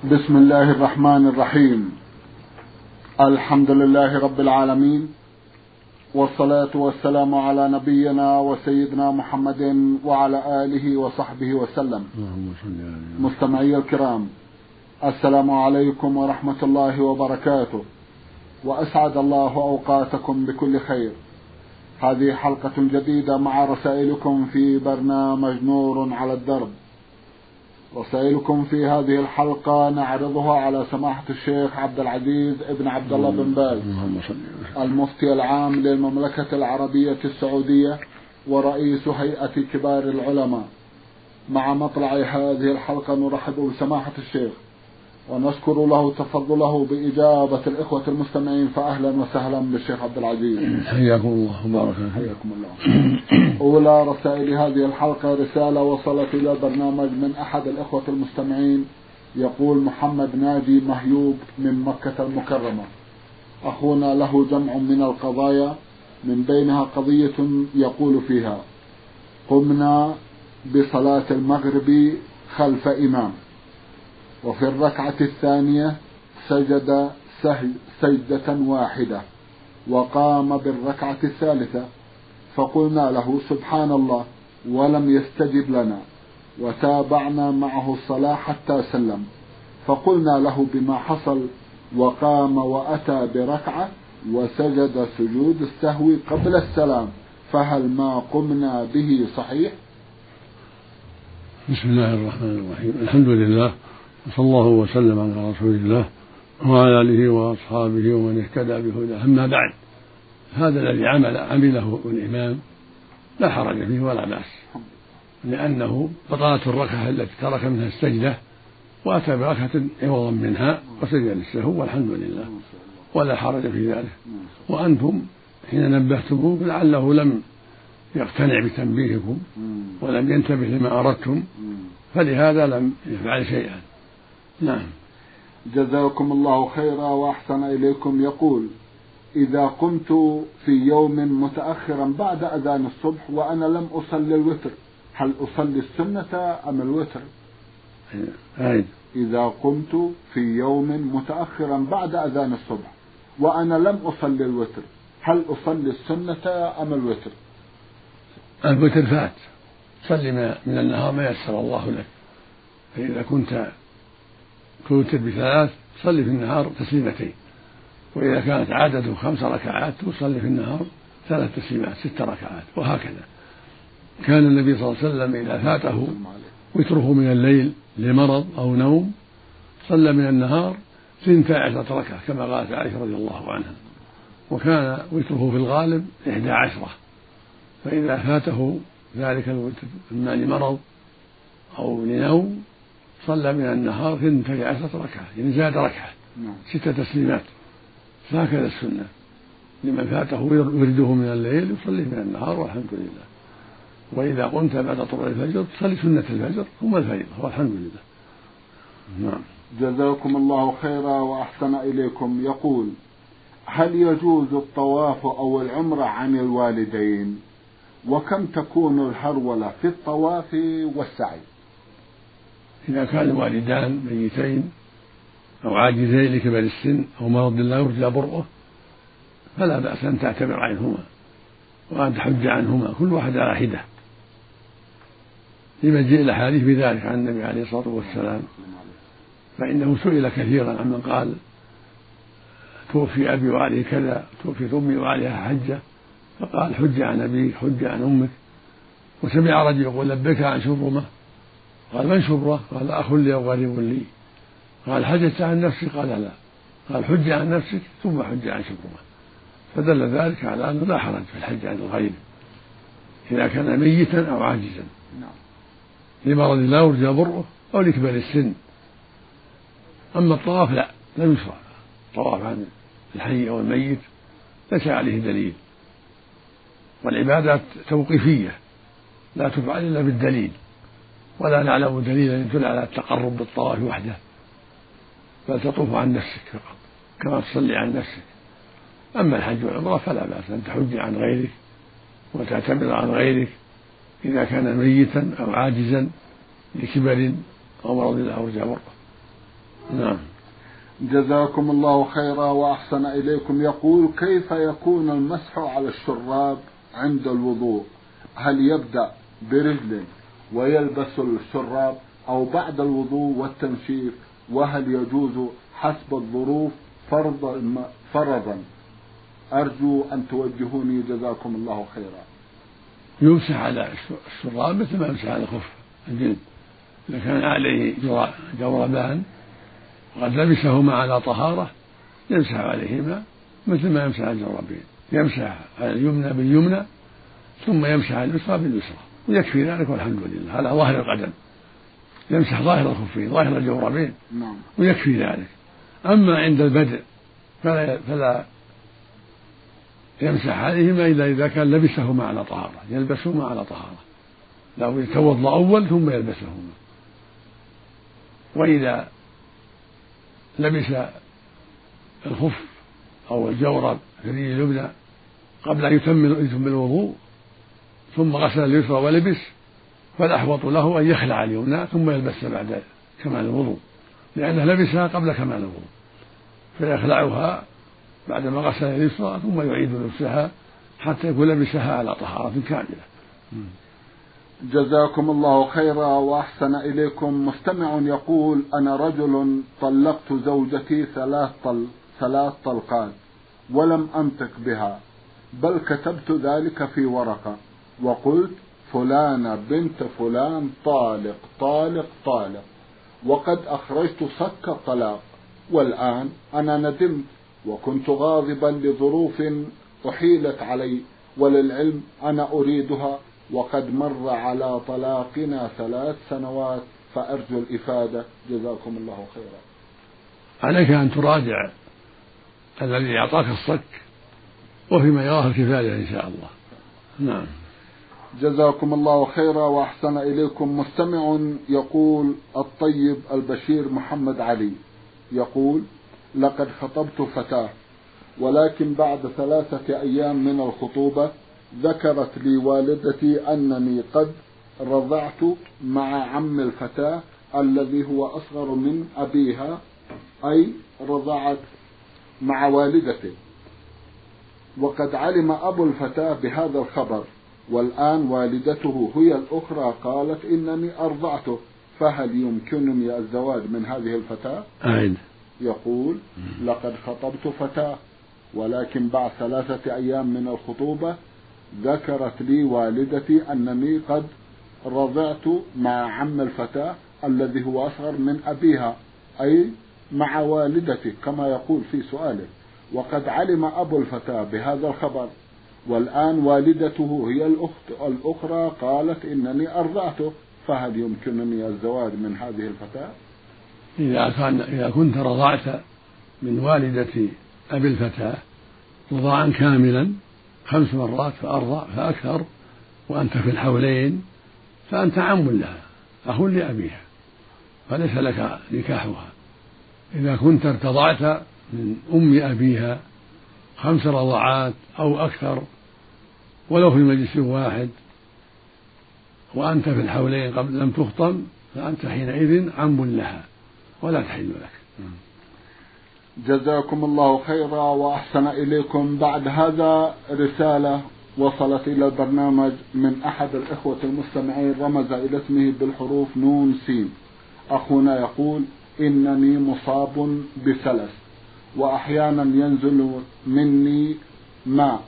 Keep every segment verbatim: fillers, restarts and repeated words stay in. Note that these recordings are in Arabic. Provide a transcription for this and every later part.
بسم الله الرحمن الرحيم. الحمد لله رب العالمين، والصلاة والسلام على نبينا وسيدنا محمد وعلى آله وصحبه وسلم. مستمعي الكرام، السلام عليكم ورحمة الله وبركاته، وأسعد الله أوقاتكم بكل خير. هذه حلقة جديدة مع رسائلكم في برنامج نور على الدرب. رسائلكم في هذه الحلقة نعرضها على سماحة الشيخ عبد العزيز ابن عبد الله بن باز، المفتي العام للمملكة العربية السعودية ورئيس هيئة كبار العلماء. مع مطلع هذه الحلقة نرحب بسماحة الشيخ ونشكر له تفضله بإجابة الإخوة المستمعين، فأهلا وسهلا بالشيخ عبد العزيز. حياكم الله وبارك حياكم الله. أولى رسائل هذه الحلقة رسالة وصلت إلى برنامج من أحد الإخوة المستمعين، يقول محمد ناجي مهيوب من مكة المكرمة: أخونا له جمع من القضايا، من بينها قضية يقول فيها: قمنا بصلاة المغرب خلف إمام، وفي الركعة الثانية سجد سجدة واحدة، وقام بالركعة الثالثة، فقلنا له سبحان الله، ولم يستجب لنا، وتابعنا معه الصلاة حتى سلم، فقلنا له بما حصل، وقام وأتى بركعة وسجد سجود السهو قبل السلام، فهل ما قمنا به صحيح؟ بسم الله الرحمن الرحيم. الحمد لله، وصلى الله وسلم على رسول الله وعلى آله وأصحابه ومن اهتدى بهداه. أما بعد، هذا الذي عمل عمله الإمام لا حرج فيه ولا بأس، لأنه بطلت الركعة التي ترك منها السجدة وأتى بركعة عوضا منها وسجد للسهو، والحمد لله ولا حرج في ذلك. وأنتم حين نبهتموه لعله لم يقتنع بتنبيهكم ولم ينتبه لما أردتم، فلهذا لم يفعل شيئا. نعم. جزاكم الله خيرا وأحسن إليكم. يقول: إذا قمت في يوم متأخرا بعد أذان الصبح وأنا لم أصلي الوتر، هل أصلي السنة أم الوتر؟ أي. إذا قمت في يوم متأخرا بعد أذان الصبح وأنا لم أصلي الوتر، هل أصلي السنة أم الوتر؟ الوتر فات، صلي من النهار ما يسر الله لك. فإذا كنت توتر بثلاث صلي في النهار تسليمتين، وإذا كانت عادته خمس ركعات تصلي في النهار ثلاث تسليمات ست ركعات، وهكذا. كان النبي صلى الله عليه وسلم إذا فاته وتره من الليل لمرض أو نوم صلى من النهار ثنتا عشرة ركعة كما قالت عائشة رضي الله عنها، وكان وتره في الغالب إحدى عشرة. فإذا فاته ذلك الوتر إما لمرض أو لنوم صلى من النهار ثنتي عشرة ركعة، يعني زاد ركعة ست تسليمات. فهكذا السنة لمن فاته ورده من الليل يصلي من النهار، والحمد لله. وإذا قمت بعد طلوع الفجر تصلي سنة الفجر ثم الفريضة، والحمد لله. نعم. جزاكم الله خيرا وأحسن إليكم. يقول: هل يجوز الطواف أو العمرة عن الوالدين؟ وكم تكون الهرولة في الطواف والسعي؟ إذا كان الوالدان ميتين أو عاجزين لكبر السن أو مرض لا يرجى برؤه فلا بأس أن تعتبر عنهما وأن تحج عنهما، كل واحد على حدة، لمجيء الأحاديث بذلك عن النبي عليه الصلاة والسلام. فإنه سئل كثيرا عمن قال توفي أبي وعليه كذا، توفي أمي وعليها حجة، فقال حج عن أبيك حج عن أمك. وسمع رجل يقول لبيك عن شبرمة، قال من شبرة؟ قال أخ لي أو غريب لي. قال حجت عن نفسك؟ قال لا. قال حج عن نفسك ثم حج عن شبرمة. فدل ذلك على أنه لا حرج في الحج عن الغير إذا كان ميتا أو عاجزا لمرض لا يرجى برؤه أو لكبر السن. أما الطواف لا، لم يشرع الطواف عن الحي أو الميت، ليس عليه دليل، والعبادات توقيفية لا تفعل إلا بالدليل، ولا نعلم دليلا يدل على التقرب بالطواف وحده، بل تطوف عن نفسك فقط كما تصلي عن نفسك. أما الحج والعمرة فلا بأس أن تحج عن غيرك وتعتمر عن غيرك إذا كان ميتا أو عاجزا لكبر أو مرض لا يرجى برؤه. نعم. جزاكم الله خيرا وأحسن إليكم. يقول: كيف يكون المسح على الشراب عند الوضوء؟ هل يبدأ برجل ويلبس الشراب أو بعد الوضوء والتنشيف؟ وهل يجوز حسب الظروف فرضا فرضا؟ أرجو أن توجهوني جزاكم الله خيرا. يمسح على الشراب مثل ما يمسح على الخف الجلد، إذا كان عليه جوربان وقد لبسهما على طهارة يمسح عليهما مثل ما يمسح على الجوربين، يمسح على اليمنى باليمنى ثم يمسح على اليسرى باليسرى، ويكفي ذلك والحمد لله. على ظاهر القدم يمسح ظاهر الخفين ظاهر الجوربين ويكفي ذلك. أما عند البدء فلا, فلا يمسح عليهما إلا إذا كان لبسهما على طهارة، يلبسهما على طهارة، لو يتوضأ أول ثم يلبسهما. وإذا لبس الخف أو الجورب في اليد اليمنى قبل أن يتم الوضوء ثم غسل اليسرى ولبس، فالأحوط له أن يخلع اليمنى ثم يلبس بعد كمال الوضوء، لأنه لبسها قبل كمال الوضوء، فيخلعها بعدما غسل اليسرى ثم يعيد لبسها حتى يكون لبسها على طهارة كاملة. جزاكم الله خيرا وأحسن إليكم. مستمع يقول: أنا رجل طلقت زوجتي ثلاث طل ثلاث طلقات ولم أنطق بها، بل كتبت ذلك في ورقة وقلت فلانة بنت فلان طالق طالق طالق، وقد أخرجت صك الطلاق، والآن أنا ندمت وكنت غاضبا لظروف أحيلت علي، وللعلم أنا أريدها وقد مر على طلاقنا ثلاث سنوات، فأرجو الإفادة جزاكم الله خيرا. عليك أن تراجع الذي أعطاك الصك وفيما يراه الكفاية إن شاء الله. نعم. جزاكم الله خيرا وأحسن إليكم. مستمع يقول: الطيب البشير محمد علي يقول: لقد خطبت فتاة، ولكن بعد ثلاثة أيام من الخطوبة ذكرت لي والدتي أنني قد رضعت مع عم الفتاة الذي هو أصغر من أبيها، أي رضعت مع والدته، وقد علم أبو الفتاة بهذا الخبر، والآن والدته هي الأخرى قالت إنني أرضعته، فهل يمكنني الزواج من هذه الفتاة؟ أعيد. يقول: لقد خطبت فتاة، ولكن بعد ثلاثة أيام من الخطوبة ذكرت لي والدتي أنني قد رضعت مع عم الفتاة الذي هو أصغر من أبيها، أي مع والدتي كما يقول في سؤاله، وقد علم أبو الفتاة بهذا الخبر، والآن والدته هي الأخت الأخرى قالت إنني أرضعته، فهل يمكنني الزواج من هذه الفتاة؟ إذا كان إذا كنت رضعت من والدة أبي الفتاة رضاعا كاملا خمس مرات فأرضع فأكثر وأنت في الحولين فأنت عم لها أخ لأبيها، فليس لك نكاحها. إذا كنت ارتضعت من أم أبيها خمس رضعات أو أكثر ولو في مجلس واحد وأنت في الحولين قبل لم تخطم فأنت حينئذ عم لها ولا تحل لك. جزاكم الله خيرا وأحسن إليكم. بعد هذا رسالة وصلت إلى البرنامج من أحد الإخوة المستمعين، رمز إلى اسمه بالحروف نون سين. أخونا يقول: إنني مصاب بسلس، وأحيانا ينزل مني ماء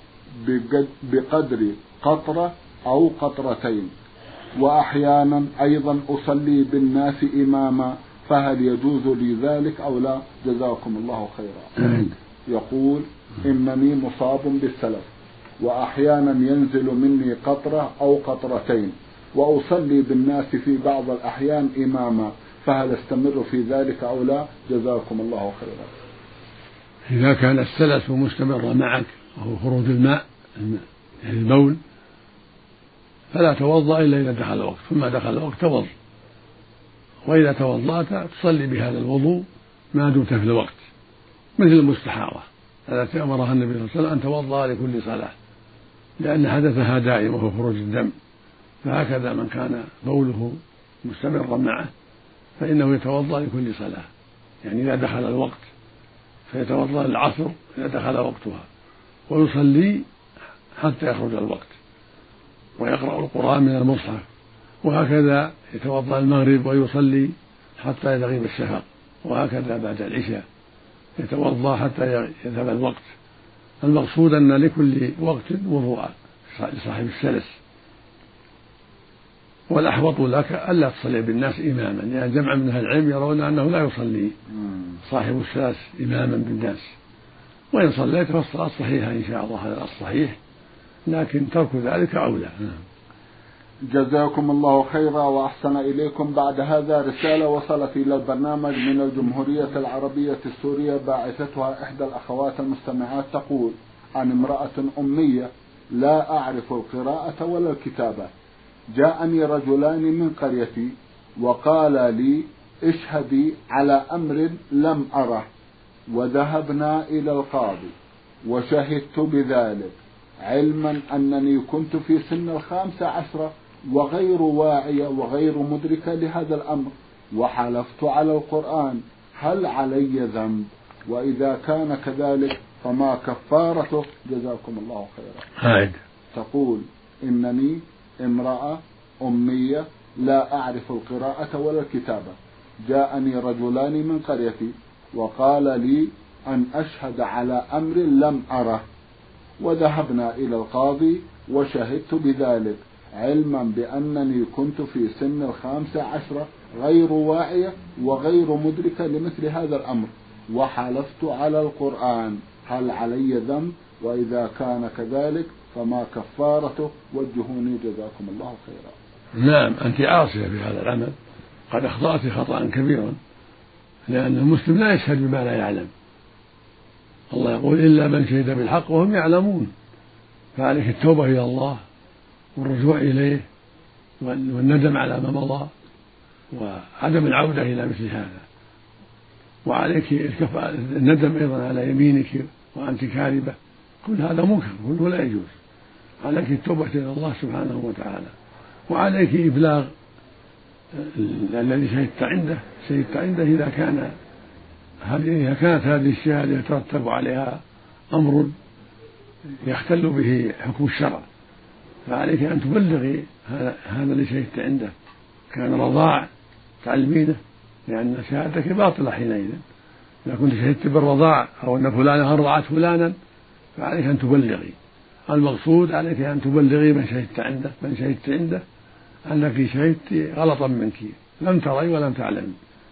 بقدر قطرة أو قطرتين، وأحيانا أيضا أصلي بالناس إماما، فهل يجوز لي ذلك أو لا؟ جزاكم الله خيرا. يقول: إنني مصاب بالسلس، وأحيانا ينزل مني قطرة أو قطرتين، وأصلي بالناس في بعض الأحيان إماما، فهل استمر في ذلك أو لا؟ جزاكم الله خيرا. إذا كان السلس مستمر معك وهو خروج الماء البول فلا توضأ إلا إذا دخل الوقت، ثم دخل الوقت توضأ، وإذا توضأت تصلي بهذا الوضوء ما دمت في الوقت، مثل المستحاضة التي أمرها النبي صلى الله عليه وسلم أن توضأ لكل صلاة، لأن حدثها دائم وهو خروج الدم، فهكذا من كان بوله مستمرا معه فإنه يتوضأ لكل صلاة. يعني إذا دخل الوقت فيتوضأ العصر إذا دخل وقتها ويصلي حتى يخرج الوقت ويقرأ القرآن من المصحف، وهكذا يتوضأ المغرب ويصلي حتى يغيب الشفق، وهكذا بعد العشاء يتوضأ حتى يذهب الوقت. المقصود أن لكل وقت وضوءا لصاحب السلس، والأحوط لك ألا تصلي بالناس إماما، لأن يعني جمع من أهل العلم يرون أنه لا يصلي صاحب السلس إماما بالناس، وإن صليت فالصلاة صحيحة إن شاء الله، هذا الصحيح، لكن ترك ذلك أولى. جزاكم الله خيرا وأحسن إليكم. بعد هذا رسالة وصلت إلى البرنامج من الجمهورية العربية السورية، باعثتها إحدى الأخوات المستمعات، تقول: عن امرأة أمية لا أعرف القراءة ولا الكتابة، جاءني رجلان من قريتي وقال لي: اشهدي على أمر لم أره، وذهبنا إلى القاضي وشهدت بذلك، علما أنني كنت في سن الخامسة عشرة وغير واعية وغير مدركة لهذا الأمر، وحلفت على القرآن، هل علي ذنب؟ وإذا كان كذلك فما كفارته؟ جزاكم الله خيرا. هاي. تقول: إنني امرأة أمية لا أعرف القراءة ولا الكتابة، جاءني رجلان من قريتي وقال لي أن أشهد على أمر لم أره، وذهبنا إلى القاضي وشهدت بذلك، علما بأنني كنت في سن الخامسة عشرة غير واعية وغير مدركة لمثل هذا الأمر، وحلفت على القرآن، هل علي ذنب؟ وإذا كان كذلك فما كفارته؟ وجهوني جزاكم الله خيرا. نعم، أنت عاصية في هذا العمل، قد أخطأت خطأ كبيرا، لأن المسلم لا يشهد بما لا يعلم. الله يقول: إلا من شهد بالحق وهم يعلمون. فعليك التوبة إلى الله والرجوع إليه والندم على ما مضى وعدم العودة إلى مثل هذا، وعليك الندم أيضا على يمينك وأنت كاذبة، كل هذا منكر، كله لا يجوز. عليك التوبة إلى الله سبحانه وتعالى، وعليك إبلاغ الذي شهدت عنده شهدت عنده إذا كان إذا كانت هذه الشهادة يترتب عليها أمر يختل به حكم الشرع، فعليك أن تبلغي هذا الذي شهدت عنده، كان رضاع تعلمينه، لأن شهادتك باطلة حينئذ. إذا كنت شهدت بالرضاع أو أن فلانة أرضعت فلانا فعليك أن تبلغي. المقصود عليك أن تبلغي من شهدت عنده من شهدت عنده أنك شهدت غلطا منك، لم تري ولم تعلم.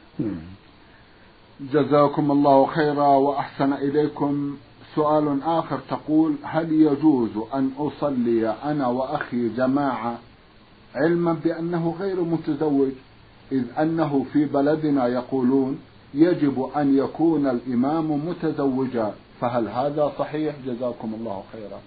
جزاكم الله خيرا وأحسن إليكم. سؤال آخر، تقول: هل يجوز أن أصلي أنا وأخي جماعة علما بأنه غير متزوج، إذ أنه في بلدنا يقولون يجب أن يكون الإمام متزوجا، فهل هذا صحيح؟ جزاكم الله خيرا.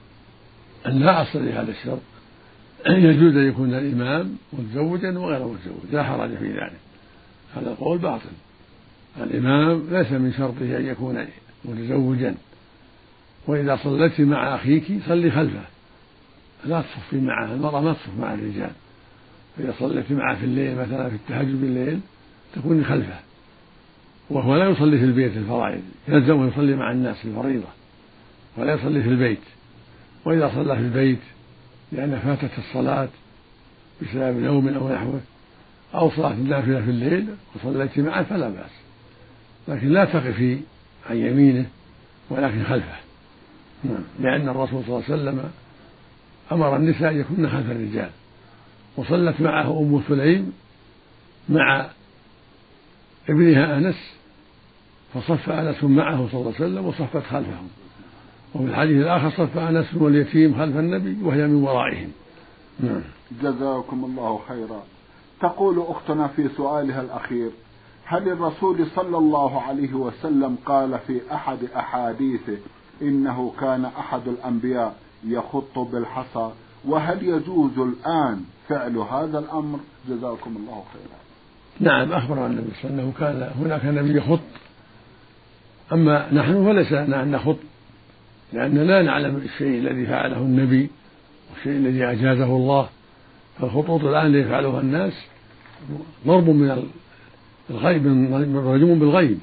لا أصل لهذا الشرط، يجوز أن يكون الإمام متزوجا وغير متزوج، لا حرج في ذلك، هذا القول باطل. الإمام ليس من شرطه أن يكون متزوجا، وإذا صليت مع أخيك صلي خلفه، لا تصفي معه، المرأة ما تصف مع الرجال، فإذا صليت معه في الليل مثلا في التهجد بالليل تكون خلفه، وهو لا يصلي في البيت الفرائض، يلزم يصلي مع الناس في الفريضة ولا يصلي في البيت. وإذا صلى في البيت لأن فاتت الصلاة بسبب نوم أو نحوه أو صلاة النافلة في الليل وصليت معه فلا بأس، لكن لا تقفي عن يمينه ولكن خلفه، لأن الرسول صلى الله عليه وسلم أمر النساء أن يكن خلف الرجال، وصلت معه أم سليم مع ابنها أنس فصف أنس معه صلى الله عليه وسلم وصفت خلفهم، وفي الحديث الآخر صف أنس واليتيم خلف النبي وهي من ورائهم. جزاكم الله خيرا. تقول أختنا في سؤالها الأخير: هل الرسول صلى الله عليه وسلم قال في أحد أحاديثه إنه كان أحد الأنبياء يخط بالحصى، وهل يجوز الآن فعل هذا الأمر؟ جزاكم الله خيرا. نعم، أخبر النبي صلى الله عليه وسلم أنه كان هناك نبي يخط، أما نحن فليس لنا أن نخط، لأن لا نعلم الشيء الذي فعله النبي والشيء الذي أجازه الله، فالخطوط الآن اللي يفعلها الناس ضرب من الغيب رجم بالغيب،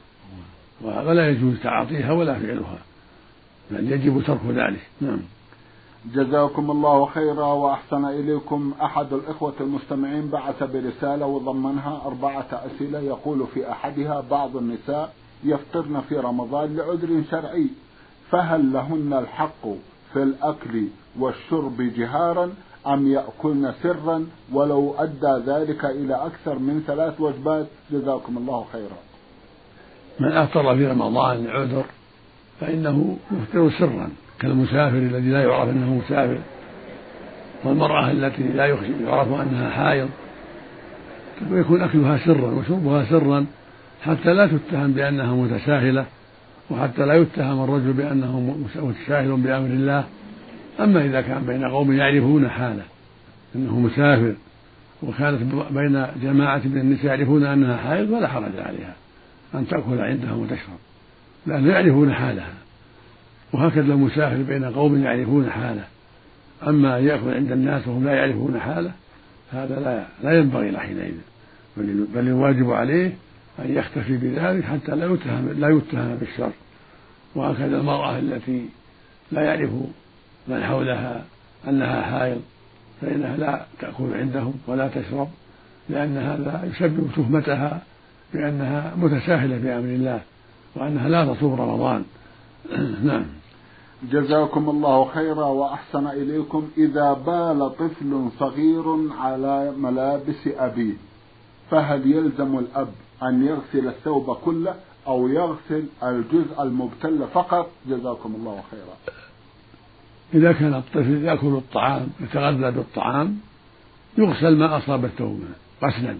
ولا يجوز تعاطيها ولا فعلها، بل يجب ترك ذلك. نعم. جزاكم الله خيرا وأحسن إليكم. أحد الإخوة المستمعين بعث برسالة وضمنها أربعة أسئلة، يقول في أحدها: بعض النساء يفطرن في رمضان لعذر شرعي، فهل لهن الحق في الأكل والشرب جهارا أم يأكلن سرا ولو أدى ذلك إلى أكثر من ثلاث وجبات؟ جزاكم الله خيرا. من أفطر في رمضان لعذر فإنه يفطر سرا، كالمسافر الذي لا يعرف أنه مسافر، والمرأة التي لا يعرف أنها حائض، ويكون أكلها سرا وشربها سرا حتى لا تتهم بأنها متساهلة، وحتى لا يتهم الرجل بأنه متساهل بأمر الله. أما إذا كان بين قوم يعرفون حاله أنه مسافر، وكانت بين جماعة من النساء يعرفون أنها حائض، فلا حرج عليها أن تأكل عندهم وتشرب، لأنهم يعرفون حالها. وهكذا المسافر بين قوم يعرفون حاله. أما يأكل عند الناس وهم لا يعرفون حاله هذا لا, لا ينبغي له حينئذ، بل الواجب عليه أن يختفي بذلك حتى لا يتهم, لا يتهم بالشر. وهكذا المرأة التي لا يعرف من حولها أنها حائض فإنها لا تأكل عندهم ولا تشرب، لأن هذا يسبب تهمتها بأنها متساهلة بأمر الله وأنها لا تصوم رمضان. نعم. جزاكم الله خيرا وأحسن إليكم. إذا بال طفل صغير على ملابس أبيه فهل يلزم الأب أن يغسل الثوب كله أو يغسل الجزء المبتل فقط؟ جزاكم الله خيرا. إذا كان الطفل يأكل الطعام يتغذى بالطعام يغسل ما أصاب الثوب غسلا،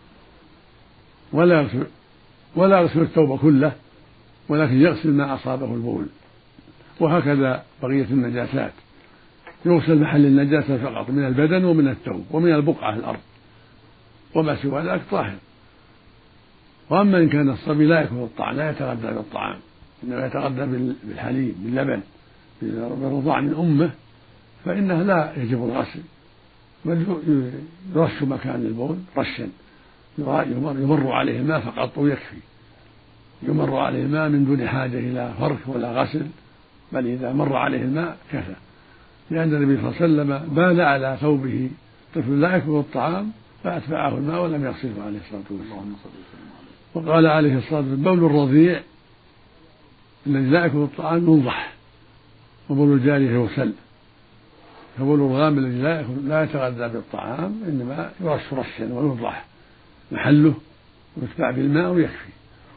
ولا يغسل ولا يغسل الثوب كله، ولكن يغسل ما أصابه البول. وهكذا بقية النجاسات يغسل محل النجاسة فقط من البدن ومن الثوب ومن البقعة الأرض، وما سوى ذلك طاهر. وأما إن كان الصبي لا يأكل الطعام، لا يتغذى بالطعام، إنما يتغذى بالحليب باللبن بالرضاع من أمه، فإنه لا يجب الغسل، بل يرش مكان البول رشا، يمر عليه الماء فقط ويكفي، يمر عليه الماء من دون حاجة إلى فرك ولا غسل، بل إذا مر عليه الماء كفى. لأن النبي صلى الله عليه وسلم بال على ثوبه طفل لا يأكل الطعام فأتبعه الماء ولم يغسله عليه الصلاة والسلام. وقال عليه الصلاة والسلام: بول الرضيع الذي لا يأكل الطعام ينضح، وبول الجارية يغسل. فبول الغلام الذي لا يأكل لا يتغذى بالطعام إنما يرش رشا وينضح محله ويتبع بالماء ويكفي.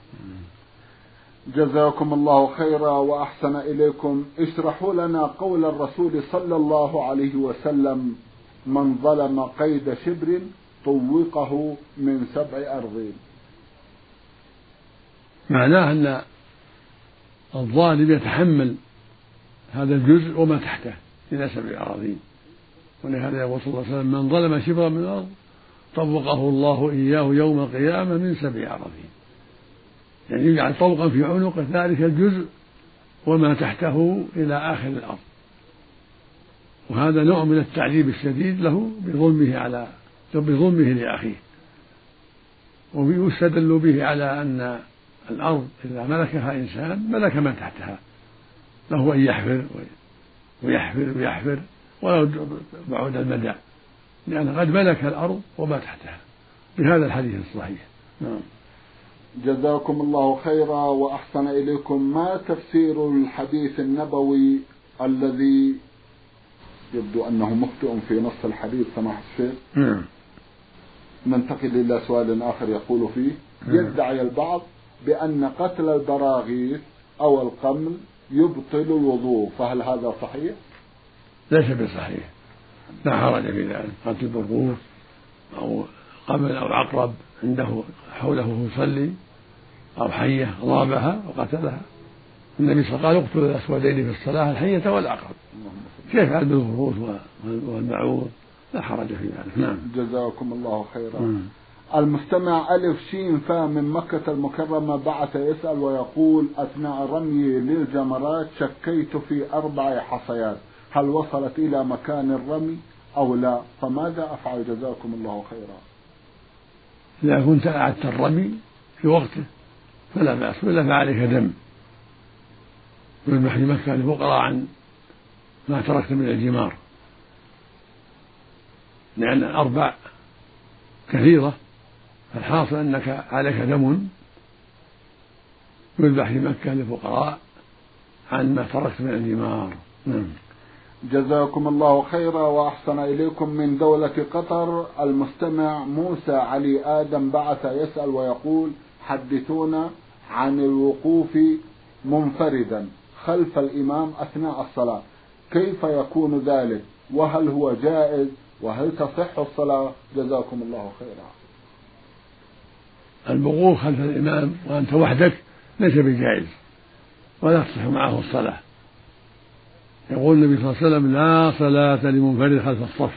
جزاكم الله خيرا وأحسن إليكم. اشرحوا لنا قول الرسول صلى الله عليه وسلم: من ظلم قيد شبر طوقه من سبع أرضين. معناه أن الظالم يتحمل هذا الجزء وما تحته إلى سبع أراضين. ولهذا يقول صلى الله عليه وسلم: من ظلم شبرا من الأرض طوقه الله إياه يوم القيامة من سبع أراضين، يعني يجعل طوقا في عنق ذلك الجزء وما تحته إلى آخر الأرض. وهذا نوع من التعذيب الشديد له بظلمه على بظلمه لأخيه. ويستدل به على أن الأرض إذا ملكها إنسان ملك من تحتها، له أن يحفر ويحفر ويحفر ولو بعد المدى، لأن قد ملك الأرض وما تحتها بهذا الحديث الصحيح. نعم. جزاكم الله خيرا وأحسن إليكم. ما تفسير الحديث النبوي الذي يبدو أنه مخطئ في نص الحديث سماحة الشيخ؟ نعم. ننتقل إلى سؤال آخر يقول فيه: يدعي البعض بأن قتل البراغيث أو القمل يبطل الوضوء، فهل هذا صحيح؟ ليس بصحيح، لا حرج في ذلك. قتل البرغوث أو قمل أو عقرب عنده حوله يصلي أو حية ضربها وقتلها، النبي صلى الله عليه وسلم قال: اقتلوا الأسودين في الصلاة الحية والعقرب. كيف يفعل بالبرغوث والمعوض؟ لا حرج في ذلك. نعم. جزاكم الله خيرا. مم. المستمع ألف شين فا من مكة المكرمة بعث يسأل ويقول: أثناء رمي للجمرات شكيت في أربع حصيات، هل وصلت إلى مكان الرمي أو لا؟ فماذا أفعل؟ جزاكم الله خيرا. إذا كنت أعدت الرمي في وقته فلا بأس، وإلا فعليك دم يذبح في مكة للفقراء عن ما تركت من الجمار، لأن الأربع كثيرة، فالحاصل أنك عليك دم يذبح في مكة للفقراء عن ما تركت من الجمار. نعم. جزاكم الله خيرا وأحسن إليكم. من دولة قطر المستمع موسى علي آدم بعث يسأل ويقول: حدثونا عن الوقوف منفردا خلف الإمام أثناء الصلاة، كيف يكون ذلك؟ وهل هو جائز؟ وهل تصح الصلاة؟ جزاكم الله خيرا. الوقوف خلف الإمام وأنت وحدك ليس بجائز، ولا تصح معه الصلاة. يقول النبي صلى الله عليه وسلم: لا صلاة لمنفرد خلف الصف.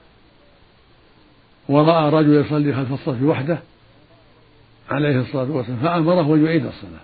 ورأى رجل يصلي خلف الصف وحده عليه الصلاة والسلام فأمره أن يعيد الصلاة،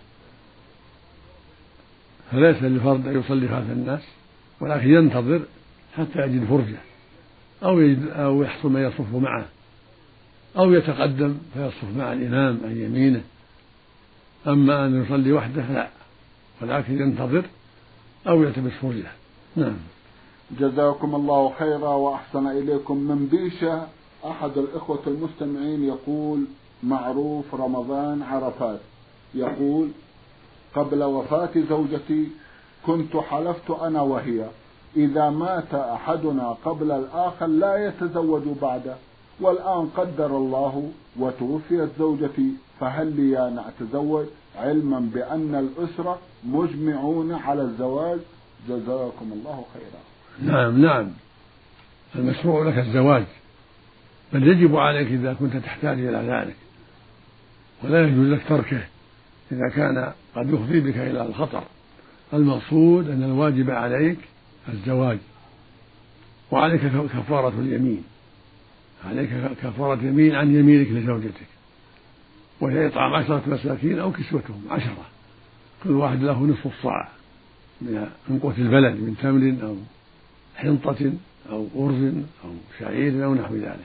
فليس للفرد أن يصلي خلف الناس، ولكن ينتظر حتى يجد فرجة أو يجد أو يحصل من يصف معه، أو يتقدم فيصف مع الإمام عن يمينه. أما أن يصلي وحده لا، ولكن ينتظر أو يلتمس فرجة. نعم. جزاكم الله خيرا وأحسن إليكم. من بيشة أحد الإخوة المستمعين يقول: معروف رمضان عرفات، يقول: قبل وفاة زوجتي كنت حلفت أنا وهي إذا مات أحدنا قبل الآخر لا يتزوج بعده، والآن قدر الله وتوفيت زوجتي، فهل لي أن أتزوج علما بأن الأسرة مجمعون على الزواج؟ جزاكم الله خيرا. نعم نعم، المشروع لك الزواج، بل يجب عليك إذا كنت تحتاج إلى ذلك، ولا يجوز لك تركه إذا كان قد يفضي بك إلى الخطر. المقصود أن الواجب عليك الزواج، وعليك كفارة اليمين، عليك كفارة يمين عن يمينك لزوجتك، وهي إطعام عشرة مساكين أو كسوتهم عشرة، كل واحد له نصف الصاع من قوت البلد من تمر أو حنطة أو أرز أو شعير أو نحو ذلك.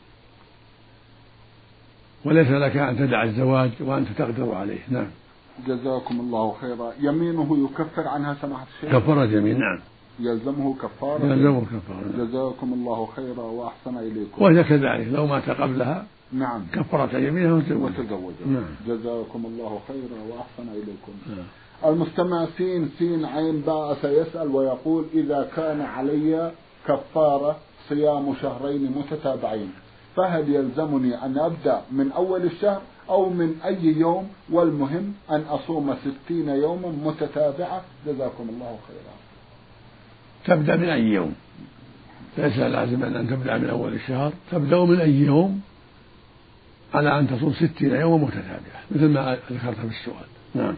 وليس لك أن تدع الزواج وأنت تقدر عليه. نعم. جزاكم الله خيرا. يمينه يكفر عنها سماحة الشيخ؟ كفارة يمين. نعم. يلزمه كفارة. يلزمه كفارة. جزاكم الله خيرا وأحسن إليكم. وهي كذلك لو مات قبلها نعم كفارة يمينها وتزوج. نعم. جزاكم الله خيرا وأحسن إليكم. نعم. المستمع سين سين عين باء سيسأل ويقول: إذا كان علي كفارة صيام شهرين متتابعين، فهل يلزمني أن أبدأ من أول الشهر أو من أي يوم؟ والمهم أن أصوم ستين يوما متتابعة. جزاكم الله خيرا. تبدأ من أي يوم، ليس لازما أن تبدأ من أول الشهر، تبدأ من أي يوم على أن تصوم ستين يوما متتابعة مثل ما ذكرت في السؤال. نعم.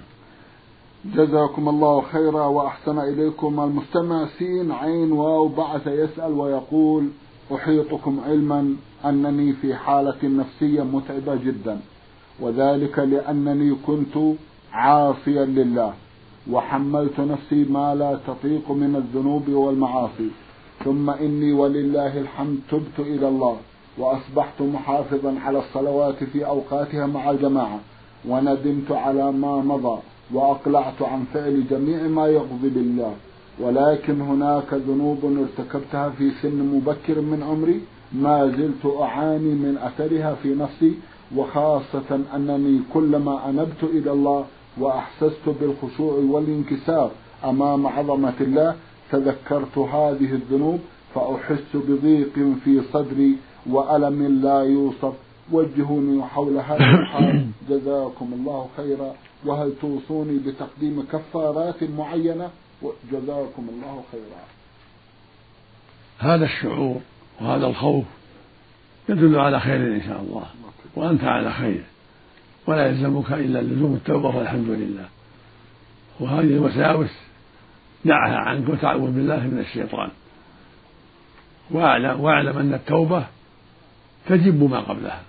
جزاكم الله خيرا وأحسن إليكم. المستمع سين عين واو بعث يسأل ويقول: أحيطكم علما أنني في حالة نفسية متعبة جدا، وذلك لأنني كنت عاصيا لله وحملت نفسي ما لا تطيق من الذنوب والمعاصي، ثم إني ولله الحمد تبت إلى الله وأصبحت محافظا على الصلوات في أوقاتها مع الجماعة، وندمت على ما مضى وأقلعت عن فعل جميع ما يغضب الله، ولكن هناك ذنوب ارتكبتها في سن مبكر من عمري ما زلت أعاني من أثرها في نفسي، وخاصة أنني كلما أنبت إلى الله وأحسست بالخشوع والانكسار أمام عظمة الله تذكرت هذه الذنوب فأحس بضيق في صدري وألم لا يوصف. وجهوني حول هذا الحال جزاكم الله خيرا، وهل توصوني بتقديم كفارات معينة؟ جزاكم الله خيرا. هذا الشعور وهذا الخوف يدل على خير إن شاء الله، وأنت على خير، ولا يلزمك إلا لزوم التوبة والحمد لله. وهذه الوساوس دعها عنك وتعوذ بالله من الشيطان، واعلم, واعلم أن التوبة تجب ما قبلها،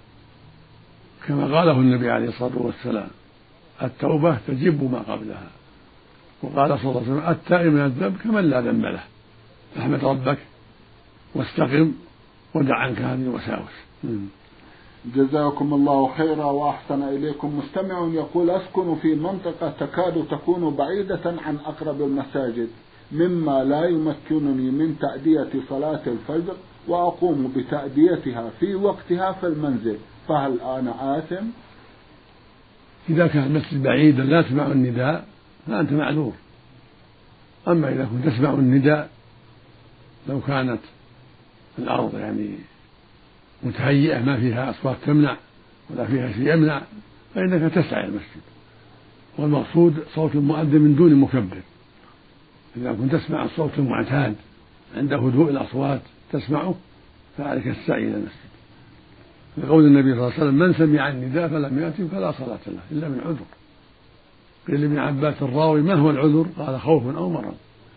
كما قاله النبي عليه الصلاة والسلام: التوبة تجب ما قبلها. وقال صلى الله عليه وسلم: التائب من الذنب كمن لا ذنب له. فاحمد ربك واستقم ودع عنك هذه الوساوس. جزاكم الله خيرا وأحسن إليكم. مستمع يقول: أسكن في منطقة تكاد تكون بعيدة عن أقرب المساجد، مما لا يمكنني من تأدية صلاة الفجر، وأقوم بتأديتها في وقتها في المنزل، فهل أنا آثم؟ إذا كان المسجد بعيدا لا تسمع النداء فأنت معذور. أما إذا كنت تسمع النداء لو كانت الأرض يعني متهيئة ما فيها أصوات تمنع ولا فيها شيء يمنع فإنك تسعى المسجد، والمقصود صوت المؤذن من دون مكبر. إذا كنت تسمع الصوت المعتاد عند هدوء الأصوات تسمعه فعليك السعي إلى المسجد، لقول النبي صلى الله عليه وسلم: من سمع النداء فلم يأتي فلا صلاة له إلا من عذر. قيل لابن عباس الراوي: ما هو العذر؟ قال: خوف أو مرض.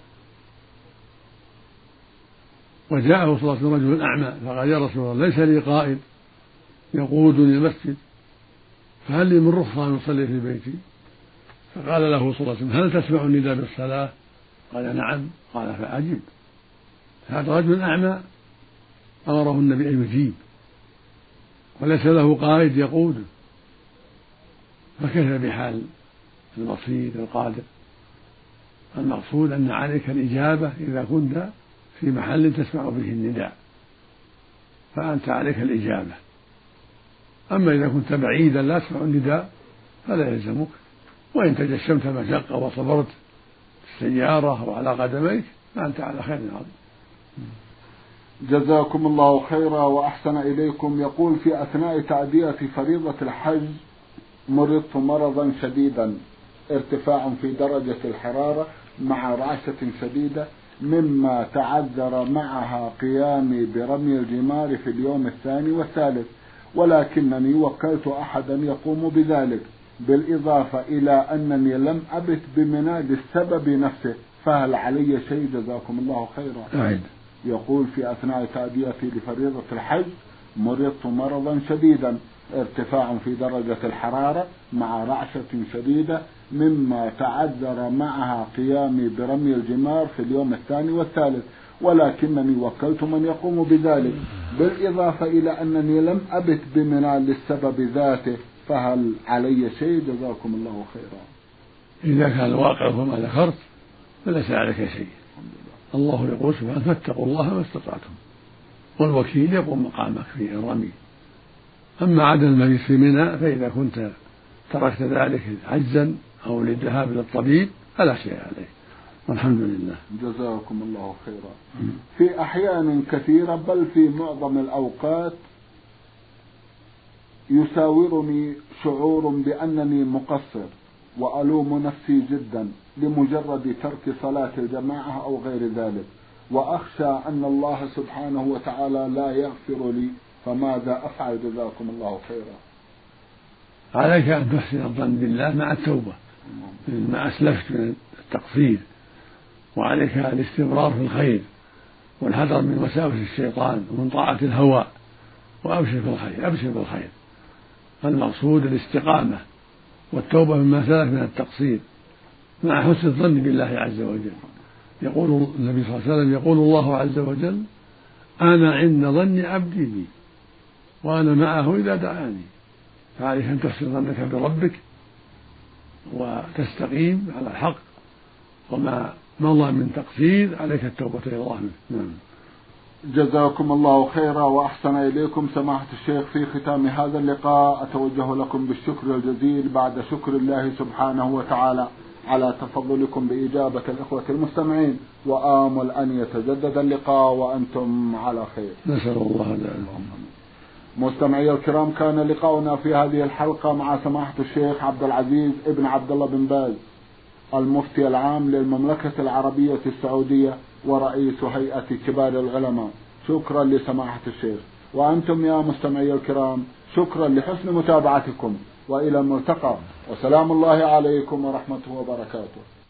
وجاءه صلى الله عليه وسلم رجل أعمى فقال: يا رسول الله، ليس لي قائد يقودني المسجد، فهل لي من رخصة أن أصلي في بيتي؟ فقال له صلى الله عليه وسلم: هل تسمع النداء بالصلاة؟ قال: نعم. قال: فأجب. هذا رجل أعمى أمره النبي أن يجيب وليس له قائد يقوده، فكيف بحال البصير القادر؟ المقصود أن عليك الإجابة إذا كنت في محل تسمع به النداء فأنت عليك الإجابة. أما إذا كنت بعيدا لا تسمع النداء فلا يلزمك، وإن تجشمت مشقة وصبرت في السيارة أو على قدميك فأنت على خير عظيم. جزاكم الله خيرا وأحسن إليكم. يقول: في أثناء تأدية فريضة الحج مرضت مرضا شديدا، ارتفاع في درجة الحرارة مع رعشة شديدة، مما تعذر معها قيامي برمي الجمار في اليوم الثاني والثالث، ولكنني وكلت أحدا يقوم بذلك، بالإضافة إلى أنني لم أبت بمنى للسبب نفسه، فهل علي شيء؟ جزاكم الله خيرا. أعيد. يقول: في أثناء تأديتي لفريضة الحج مرضت مرضا شديدا، ارتفاع في درجة الحرارة مع رعشة شديدة، مما تعذر معها قيامي برمي الجمار في اليوم الثاني والثالث، ولكنني وكلت من يقوم بذلك، بالإضافة إلى أنني لم أبت بمنى للسبب ذاته، فهل علي شيء؟ جزاكم الله خيرا. إذا كان الواقع كما ذكرت فليس عليك شيء. الله يقول سبحانه: فاتقوا الله ما استطعتم، والوكيل يقوم مقامك في الرمي. أما عدم المبيت في منى فإذا كنت تركت ذلك عجزا أو للذهاب للطبيب فلا شيء عليه، والحمد لله. جزاكم الله خيرا. في أحيان كثيرة بل في معظم الأوقات يساورني شعور بأنني مقصر وألوم نفسي جدا لمجرد ترك صلاة الجماعة أو غير ذلك، وأخشى أن الله سبحانه وتعالى لا يغفر لي، فماذا أفعل؟ جزاكم الله خيرا. عليك أن تحسن الظن بالله مع التوبة ما أسلفت من التقصير، وعليك الاستمرار في الخير والحذر من وساوس الشيطان ومن طاعة الهوى، وأبشر بالخير أبشر بالخير. المقصود الاستقامة والتوبة مما سلف من التقصير مع حسن الظن بالله عز وجل. يقول النبي صلى الله عليه وسلم: يقول الله عز وجل: أنا عند ظن عبدي بي وأنا معه إذا دعاني. فعليك أن تحسن ظنك بربك وتستقيم على الحق، وما مضى من تقصير عليك التوبة إلى الله منه. جزاكم الله خيرا وأحسن إليكم. سماحة الشيخ، في ختام هذا اللقاء أتوجه لكم بالشكر الجزيل بعد شكر الله سبحانه وتعالى على تفضلكم بإجابة الإخوة المستمعين، وآمل أن يتجدد اللقاء وأنتم على خير. نسأل الله ذلك. مستمعي الكرام، كان لقاؤنا في هذه الحلقة مع سماحة الشيخ عبد العزيز ابن عبد الله بن باز، المفتي العام للمملكة العربية السعودية ورئيس هيئة كبار العلماء. شكرا لسماحة الشيخ، وأنتم يا مستمعي الكرام شكرا لحسن متابعتكم، وإلى الملتقى، وسلام الله عليكم ورحمته وبركاته.